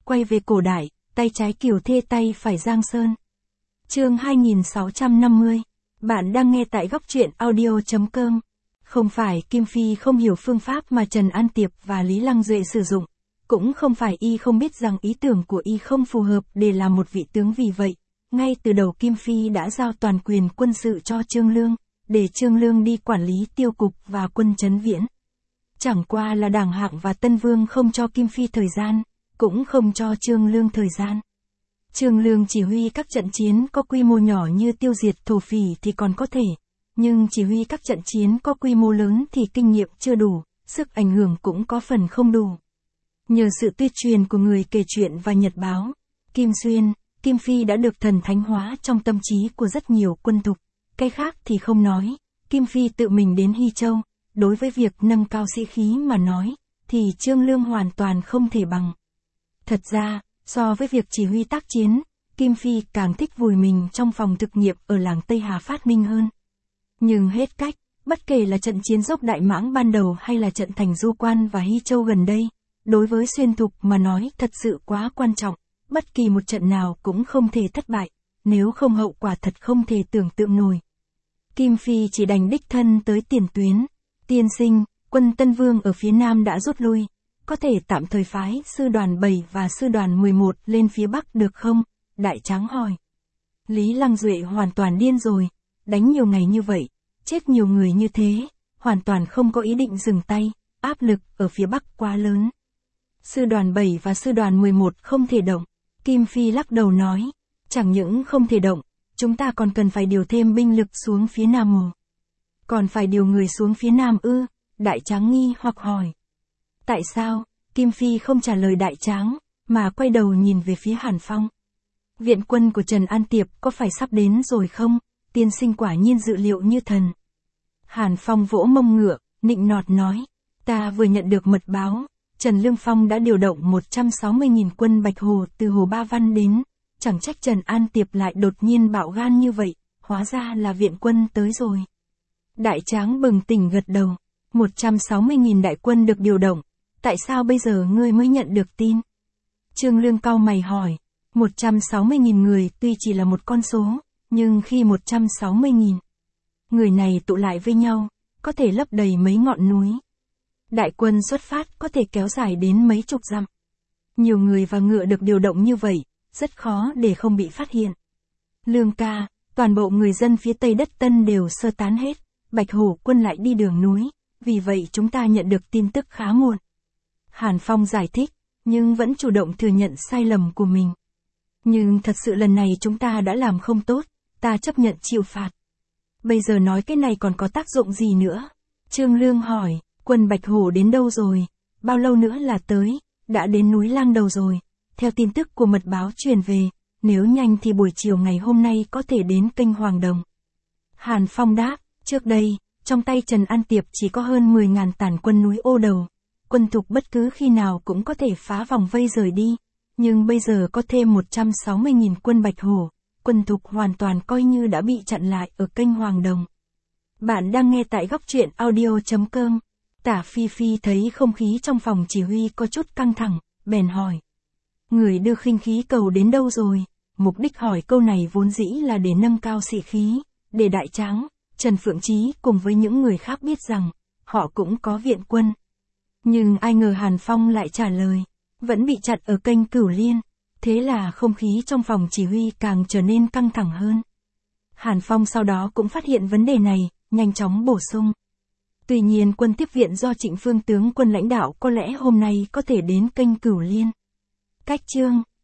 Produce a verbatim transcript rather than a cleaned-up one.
quay về cổ đại, tay trái Kiều Thê tay phải Giang Sơn. Chương hai nghìn sáu trăm năm mươi. Bạn đang nghe tại góc truyện audio chấm com. Không phải Kim Phi không hiểu phương pháp mà Trần An Tiệp và Lý Lăng Duệ sử dụng, cũng không phải y không biết rằng ý tưởng của y không phù hợp để làm một vị tướng, vì vậy, ngay từ đầu Kim Phi đã giao toàn quyền quân sự cho Trương Lương, để Trương Lương đi quản lý tiêu cục và quân trấn viễn. Chẳng qua là Đảng Hạng và Tân Vương không cho Kim Phi thời gian, cũng không cho Trương Lương thời gian. Trương Lương chỉ huy các trận chiến có quy mô nhỏ như tiêu diệt thổ phỉ thì còn có thể, nhưng chỉ huy các trận chiến có quy mô lớn thì kinh nghiệm chưa đủ, sức ảnh hưởng cũng có phần không đủ. Nhờ sự tuyên truyền của người kể chuyện và nhật báo, Kim Xuyên, Kim Phi đã được thần thánh hóa trong tâm trí của rất nhiều quân thục. Cái khác thì không nói, Kim Phi tự mình đến Hy Châu, đối với việc nâng cao sĩ khí mà nói, thì Trương Lương hoàn toàn không thể bằng. Thật ra, so với việc chỉ huy tác chiến, Kim Phi càng thích vùi mình trong phòng thực nghiệm ở làng Tây Hà phát minh hơn. Nhưng hết cách, bất kể là trận chiến dốc Đại Mãng ban đầu hay là trận thành Du Quan và Hy Châu gần đây, đối với Xuyên Thục mà nói thật sự quá quan trọng, bất kỳ một trận nào cũng không thể thất bại, nếu không hậu quả thật không thể tưởng tượng nổi. Kim Phi chỉ đành đích thân tới tiền tuyến. Tiên sinh, quân Tân Vương ở phía Nam đã rút lui, có thể tạm thời phái sư đoàn bảy và sư đoàn mười một lên phía Bắc được không? Đại Tráng hỏi. Lý Lăng Duệ hoàn toàn điên rồi, đánh nhiều ngày như vậy, chết nhiều người như thế, hoàn toàn không có ý định dừng tay, áp lực ở phía Bắc quá lớn. Sư đoàn bảy và sư đoàn mười một không thể động. Kim Phi lắc đầu nói, chẳng những không thể động, chúng ta còn cần phải điều thêm binh lực xuống phía Nam ồ. Còn phải điều người xuống phía Nam ư? Đại Tráng nghi hoặc hỏi. Tại sao? Kim Phi không trả lời Đại Tráng, mà quay đầu nhìn về phía Hàn Phong. Viện quân của Trần An Tiệp có phải sắp đến rồi không? Tiên sinh quả nhiên dự liệu như thần. Hàn Phong vỗ mông ngựa, nịnh nọt nói, ta vừa nhận được mật báo, Trần Lương Phong đã điều động một trăm sáu mươi nghìn quân Bạch Hồ từ Hồ Ba Văn đến, chẳng trách Trần An Tiệp lại đột nhiên bạo gan như vậy, hóa ra là viện quân tới rồi. Đại Tráng bừng tỉnh gật đầu, một trăm sáu mươi nghìn đại quân được điều động, tại sao bây giờ ngươi mới nhận được tin? Trương Lương cau mày hỏi, một trăm sáu mươi nghìn người tuy chỉ là một con số, nhưng khi một trăm sáu mươi nghìn người này tụ lại với nhau, có thể lấp đầy mấy ngọn núi. Đại quân xuất phát có thể kéo dài đến mấy chục dặm. Nhiều người và ngựa được điều động như vậy, rất khó để không bị phát hiện. Lương ca, toàn bộ người dân phía Tây Đất Tân đều sơ tán hết, Bạch Hổ quân lại đi đường núi, vì vậy chúng ta nhận được tin tức khá muộn. Hàn Phong giải thích, nhưng vẫn chủ động thừa nhận sai lầm của mình. Nhưng thật sự lần này chúng ta đã làm không tốt, ta chấp nhận chịu phạt. Bây giờ nói cái này còn có tác dụng gì nữa? Trương Lương hỏi, quân Bạch Hổ đến đâu rồi? Bao lâu nữa là tới? Đã đến núi Lang Đầu rồi. Theo tin tức của mật báo truyền về, nếu nhanh thì buổi chiều ngày hôm nay có thể đến kênh Hoàng Đồng. Hàn Phong đáp, trước đây, trong tay Trần An Tiệp chỉ có hơn mười ngàn tàn quân núi Ô Đầu. Quân thục bất cứ khi nào cũng có thể phá vòng vây rời đi. Nhưng bây giờ có thêm một trăm sáu mươi nghìn quân Bạch Hổ, quân thục hoàn toàn coi như đã bị chặn lại ở kênh Hoàng Đồng. Bạn đang nghe tại góc truyện audio chấm com. Tả Phi Phi thấy không khí trong phòng chỉ huy có chút căng thẳng, bèn hỏi. Người đưa khinh khí cầu đến đâu rồi? Mục đích hỏi câu này vốn dĩ là để nâng cao sĩ khí, để Đại Tráng, Trần Phượng Chí cùng với những người khác biết rằng, họ cũng có viện quân. Nhưng ai ngờ Hàn Phong lại trả lời, vẫn bị chặn ở kênh Cửu Liên, thế là không khí trong phòng chỉ huy càng trở nên căng thẳng hơn. Hàn Phong sau đó cũng phát hiện vấn đề này, nhanh chóng bổ sung. Tuy nhiên quân tiếp viện do Trịnh Phương tướng quân lãnh đạo có lẽ hôm nay có thể đến kênh Cửu Liên. Cách chương